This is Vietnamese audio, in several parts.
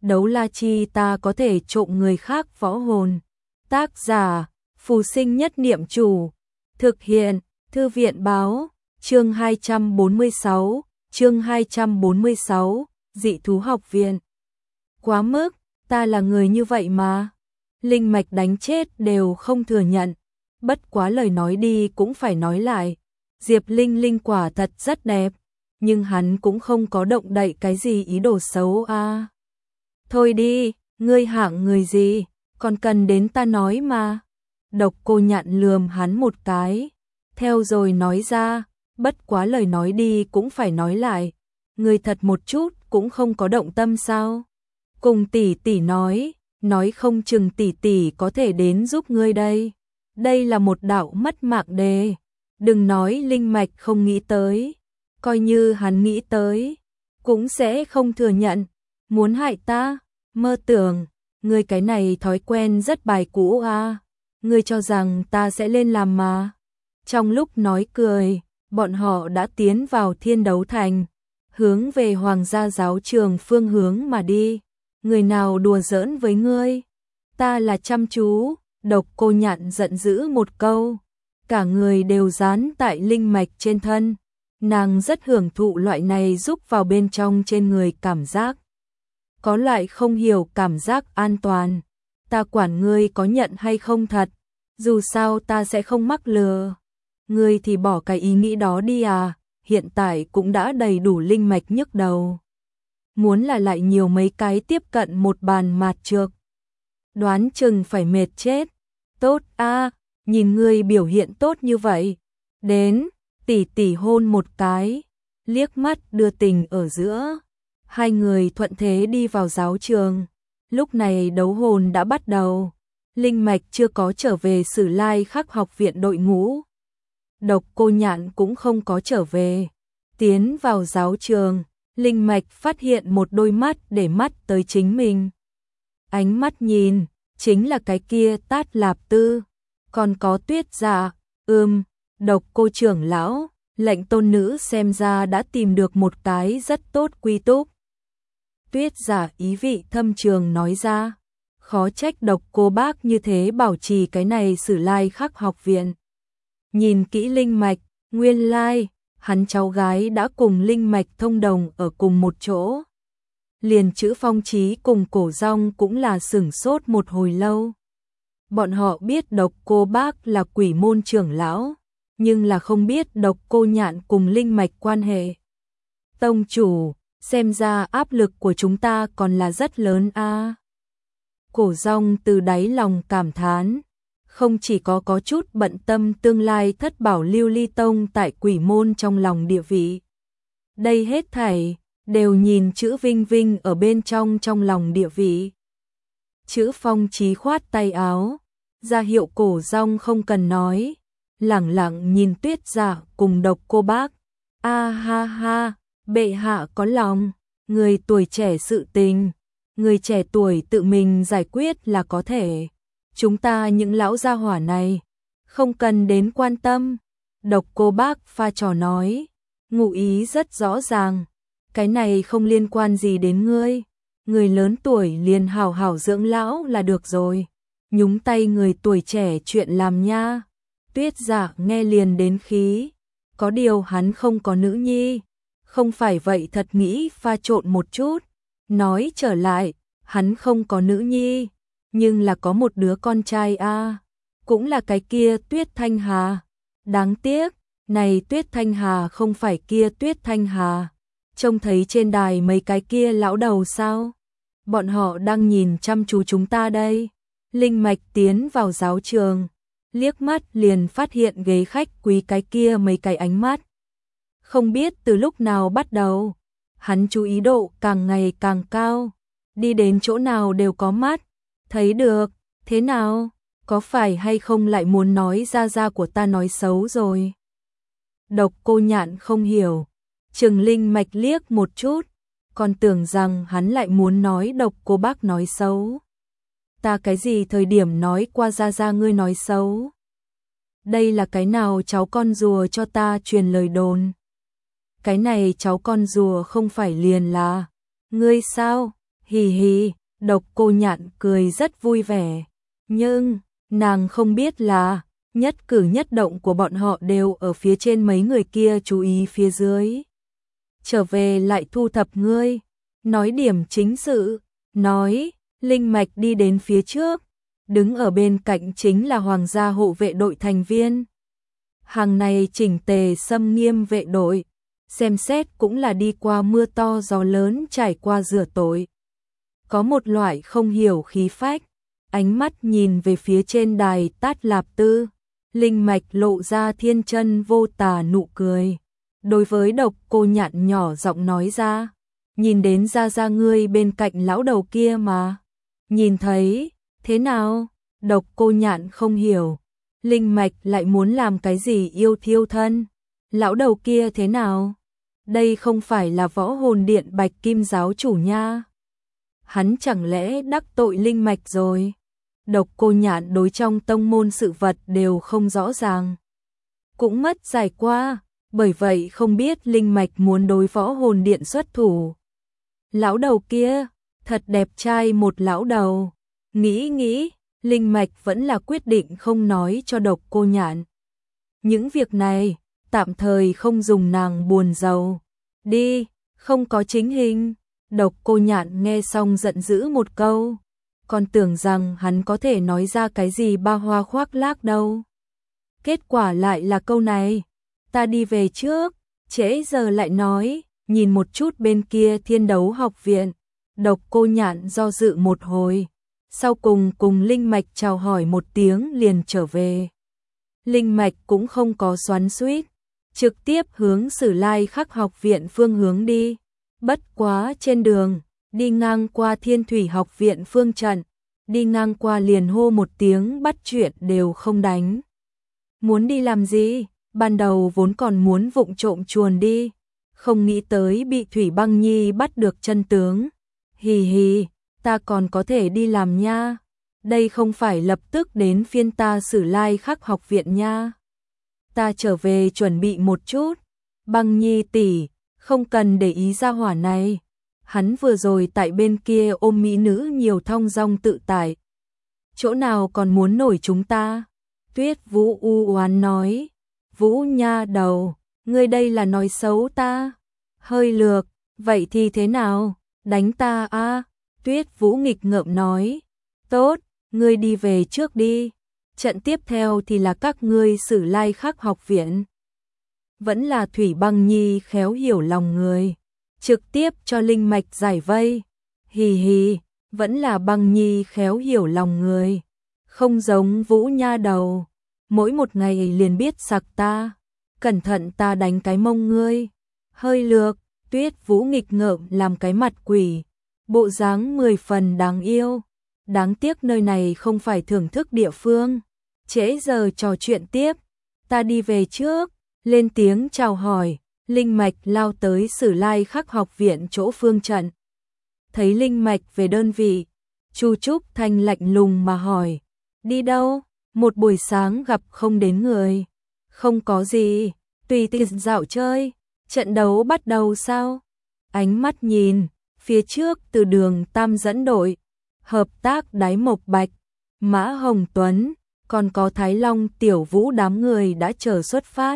Đấu la chi ta có thể trộm người khác võ hồn. Tác giả, Phù Sinh Nhất Niệm Chủ. Thực hiện, Thư viện báo, chương 246, Dị thú học viện. Quá mức, ta là người như vậy mà. Linh mạch đánh chết đều không thừa nhận. Bất quá lời nói đi cũng phải nói lại. Diệp Linh Linh quả thật rất đẹp, nhưng hắn cũng không có động đậy cái gì ý đồ xấu à. Thôi đi, ngươi hạng người gì, còn cần đến ta nói mà. Độc Cô Nhạn lườm hắn một cái, theo rồi nói ra, bất quá lời nói đi cũng phải nói lại. Ngươi thật một chút cũng không có động tâm sao? Cùng tỷ tỷ nói không chừng tỷ tỷ có thể đến giúp ngươi đây. Đây là một đạo mất mạng đề. Đừng nói linh mạch không nghĩ tới, coi như hắn nghĩ tới, cũng sẽ không thừa nhận. Muốn hại ta? Mơ tưởng, ngươi cái này thói quen rất bài cũ à. Ngươi cho rằng ta sẽ lên làm mà. Trong lúc nói cười, bọn họ đã tiến vào Thiên Đấu Thành, hướng về Hoàng gia giáo trường phương hướng mà đi. Người nào đùa giỡn với ngươi? Ta là chăm chú. Độc Cô Nhạn giận dữ một câu, cả người đều dán tại linh mạch trên thân. Nàng rất hưởng thụ loại này giúp vào bên trong trên người cảm giác. Có loại không hiểu cảm giác an toàn. Ta quản ngươi có nhận hay không thật, dù sao ta sẽ không mắc lừa. Ngươi thì bỏ cái ý nghĩ đó đi à, hiện tại cũng đã đầy đủ linh mạch nhức đầu. Muốn là lại nhiều mấy cái tiếp cận một bàn mạt trược, đoán chừng phải mệt chết. Tốt a, nhìn ngươi biểu hiện tốt như vậy. Đến, tỷ tỷ hôn một cái, liếc mắt đưa tình ở giữa. Hai người thuận thế đi vào giáo trường. Lúc này đấu hồn đã bắt đầu. Linh mạch chưa có trở về Sử Lai Khắc học viện đội ngũ. Độc Cô Nhạn cũng không có trở về. Tiến vào giáo trường, linh mạch phát hiện một đôi mắt để mắt tới chính mình. Ánh mắt nhìn, chính là cái kia Tát Lạp Tư, còn có Tuyết Dạ. Độc Cô trưởng lão, lệnh tôn nữ xem ra đã tìm được một cái rất tốt quy túc. Tuyết Dạ ý vị thâm trường nói ra, khó trách Độc Cô bác như thế bảo trì cái này Sử Lai Khắc học viện. Nhìn kỹ linh mạch, nguyên lai, hắn cháu gái đã cùng linh mạch thông đồng ở cùng một chỗ. Liền chữ Phong Chí cùng Cổ Rong cũng là sửng sốt một hồi lâu. Bọn họ biết Độc Cô bác là quỷ môn trưởng lão, nhưng là không biết Độc Cô Nhạn cùng linh mạch quan hệ. Tông chủ, xem ra áp lực của chúng ta còn là rất lớn a. Cổ Rong từ đáy lòng cảm thán, không chỉ có chút bận tâm tương lai thất bảo lưu ly tông tại quỷ môn trong lòng địa vị. Đây hết thảy đều nhìn chữ Vinh Vinh ở bên trong lòng địa vị. Chữ Phong Chí khoát tay áo, ra hiệu Cổ Rong không cần nói, lẳng lặng nhìn Tuyết Dạ cùng Độc Cô bác. A ha ha, bệ hạ có lòng, người tuổi trẻ sự tình, người trẻ tuổi tự mình giải quyết là có thể. Chúng ta những lão gia hỏa này, không cần đến quan tâm. Độc Cô bác pha trò nói, ngụ ý rất rõ ràng. Cái này không liên quan gì đến ngươi. Người lớn tuổi liền hảo hảo dưỡng lão là được rồi. Nhúng tay người tuổi trẻ chuyện làm nha. Tuyết Dạ nghe liền đến khí. Có điều hắn không có nữ nhi. Không phải vậy thật nghĩ pha trộn một chút. Nói trở lại, hắn không có nữ nhi, nhưng là có một đứa con trai a, cũng là cái kia Tuyết Thanh Hà. Đáng tiếc, này Tuyết Thanh Hà không phải kia Tuyết Thanh Hà. Trông thấy trên đài mấy cái kia lão đầu sao? Bọn họ đang nhìn chăm chú chúng ta đây. Linh mạch tiến vào giáo trường, liếc mắt liền phát hiện ghế khách quý cái kia mấy cái ánh mắt. Không biết từ lúc nào bắt đầu, hắn chú ý độ càng ngày càng cao, đi đến chỗ nào đều có mắt. Thấy được, thế nào? Có phải hay không lại muốn nói ra của ta nói xấu rồi? Độc Cô Nhạn không hiểu, chừng linh mạch liếc một chút, còn tưởng rằng hắn lại muốn nói Độc Cô bác nói xấu. Ta cái gì thời điểm nói qua ra ngươi nói xấu? Đây là cái nào cháu con rùa cho ta truyền lời đồn? Cái này cháu con rùa không phải liền là ngươi sao? Hì hì, Độc Cô Nhạn cười rất vui vẻ, nhưng nàng không biết là nhất cử nhất động của bọn họ đều ở phía trên mấy người kia chú ý phía dưới. Trở về lại thu thập ngươi, nói điểm chính sự, nói, Linh Mạch đi đến phía trước, đứng ở bên cạnh chính là hoàng gia hộ vệ đội thành viên. Hàng này chỉnh tề xâm nghiêm vệ đội, xem xét cũng là đi qua mưa to gió lớn trải qua rửa tội. Có một loại không hiểu khí phách, ánh mắt nhìn về phía trên đài Tát Lạp Tư, Linh Mạch lộ ra thiên chân vô tà nụ cười. Đối với Độc Cô Nhạn nhỏ giọng nói ra, nhìn đến ra ngươi bên cạnh lão đầu kia mà. Nhìn thấy, thế nào? Độc Cô Nhạn không hiểu, Linh Mạch lại muốn làm cái gì yêu thiêu thân? Lão đầu kia thế nào? Đây không phải là Võ Hồn Điện Bạch Kim giáo chủ nha. Hắn chẳng lẽ đắc tội Linh Mạch rồi? Độc Cô Nhạn đối trong tông môn sự vật đều không rõ ràng, cũng mất giải qua, bởi vậy không biết Linh Mạch muốn đối Võ Hồn Điện xuất thủ. Lão đầu kia, thật đẹp trai một lão đầu. Nghĩ, Linh Mạch vẫn là quyết định không nói cho Độc Cô Nhạn. Những việc này, tạm thời không dùng nàng buồn rầu. Đi, không có chính hình. Độc Cô Nhạn nghe xong giận dữ một câu, còn tưởng rằng hắn có thể nói ra cái gì ba hoa khoác lác đâu. Kết quả lại là câu này, ta đi về trước, trễ giờ lại nói, nhìn một chút bên kia Thiên Đấu học viện. Độc Cô Nhạn do dự một hồi, sau cùng Linh Mạch chào hỏi một tiếng liền trở về. Linh Mạch cũng không có xoắn xuýt, trực tiếp hướng Sử Lai Khắc học viện phương hướng đi. Bất quá trên đường, đi ngang qua Thiên Thủy học viện phương trận, đi ngang qua liền hô một tiếng bắt chuyện đều không đánh. Muốn đi làm gì? Ban đầu vốn còn muốn vụng trộm chuồn đi, không nghĩ tới bị Thủy Băng Nhi bắt được chân tướng. Hì hì, ta còn có thể đi làm nha. Đây không phải lập tức đến phiên ta Sử Lai Khắc học viện nha. Ta trở về chuẩn bị một chút. Băng Nhi tỷ, không cần để ý ra hỏa này. Hắn vừa rồi tại bên kia ôm mỹ nữ nhiều thong dong tự tại. Chỗ nào còn muốn nổi chúng ta? Tuyết Vũ u oán nói. Vũ nha đầu, ngươi đây là nói xấu ta. Hơi lược, vậy thì thế nào? Đánh ta à? Tuyết Vũ nghịch ngợm nói. Tốt, ngươi đi về trước đi. Trận tiếp theo thì là các ngươi Sử Lai Khắc học viện. Vẫn là Thủy Băng Nhi khéo hiểu lòng người, trực tiếp cho Linh Mạch giải vây. Hì hì, vẫn là Băng Nhi khéo hiểu lòng người, không giống Vũ nha đầu, mỗi một ngày liền biết sặc ta, cẩn thận ta đánh cái mông ngươi. Hơi lược, Tuyết Vũ nghịch ngợm làm cái mặt quỷ, bộ dáng 10 phần đáng yêu. Đáng tiếc nơi này không phải thưởng thức địa phương. Trễ giờ trò chuyện tiếp, ta đi về trước. Lên tiếng chào hỏi, Linh Mạch lao tới Sử Lai Khắc học viện chỗ phương trận. Thấy Linh Mạch về đơn vị, Chu Trúc Thanh lạnh lùng mà hỏi, đi đâu? Một buổi sáng gặp không đến người. Không có gì, tùy tiện dạo chơi. Trận đấu bắt đầu sao? Ánh mắt nhìn, phía trước từ Đường Tam dẫn đội, hợp tác Đái Mộc Bạch, Mã Hồng Tuấn, còn có Thái Long Tiểu Vũ đám người đã chờ xuất phát.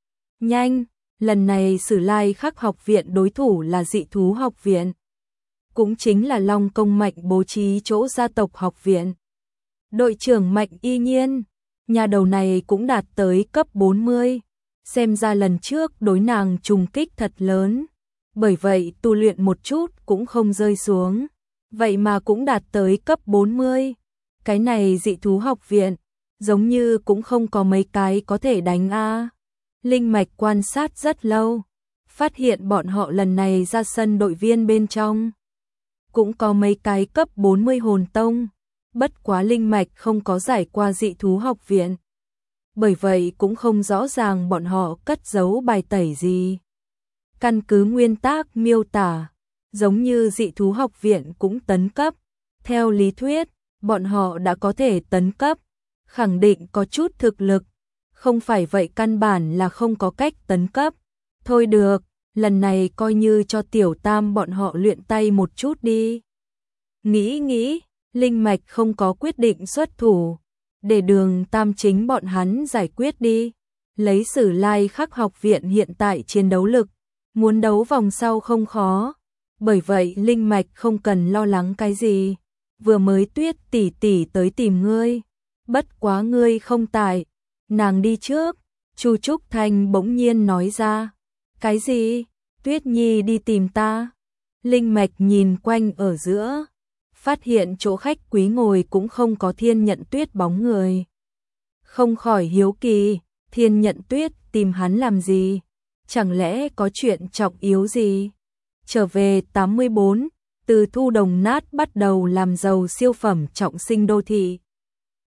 Nhanh, lần này Sử Lai Khắc học viện đối thủ là Dị Thú học viện, cũng chính là Long Công Mạnh bố trí chỗ gia tộc học viện. Đội trưởng Mạnh Y Nhiên, nhà đầu này cũng đạt tới cấp 40, xem ra lần trước đối nàng trùng kích thật lớn, bởi vậy tu luyện một chút cũng không rơi xuống, vậy mà cũng đạt tới cấp 40. Cái này Dị Thú học viện, giống như cũng không có mấy cái có thể đánh a. Linh Mạch quan sát rất lâu, phát hiện bọn họ lần này ra sân đội viên bên trong cũng có mấy cái cấp 40 hồn tông, bất quá Linh Mạch không có giải qua Dị Thú học viện, bởi vậy cũng không rõ ràng bọn họ cất giấu bài tẩy gì. Căn cứ nguyên tắc miêu tả, giống như Dị Thú học viện cũng tấn cấp, theo lý thuyết, bọn họ đã có thể tấn cấp, khẳng định có chút thực lực. Không phải vậy căn bản là không có cách tấn cấp. Thôi được, lần này coi như cho Tiểu Tam bọn họ luyện tay một chút đi. Nghĩ, Linh Mạch không có quyết định xuất thủ, để Đường Tam chính bọn hắn giải quyết đi. Lấy Sử Lai Khắc học viện hiện tại chiến đấu lực, muốn đấu vòng sau không khó. Bởi vậy Linh Mạch không cần lo lắng cái gì. Vừa mới Tuyết tỷ tỷ tới tìm ngươi, bất quá ngươi không tại, nàng đi trước. Chu Trúc Thanh bỗng nhiên nói ra. Cái gì? Tuyết Nhi đi tìm ta? Linh Mạch nhìn quanh ở giữa, phát hiện chỗ khách quý ngồi cũng không có Thiên Nhận Tuyết bóng người. Không khỏi hiếu kỳ, Thiên Nhận Tuyết tìm hắn làm gì? Chẳng lẽ có chuyện trọng yếu gì? Trở về 84, từ Thu Đồng Nát bắt đầu làm giàu siêu phẩm trọng sinh đô thị.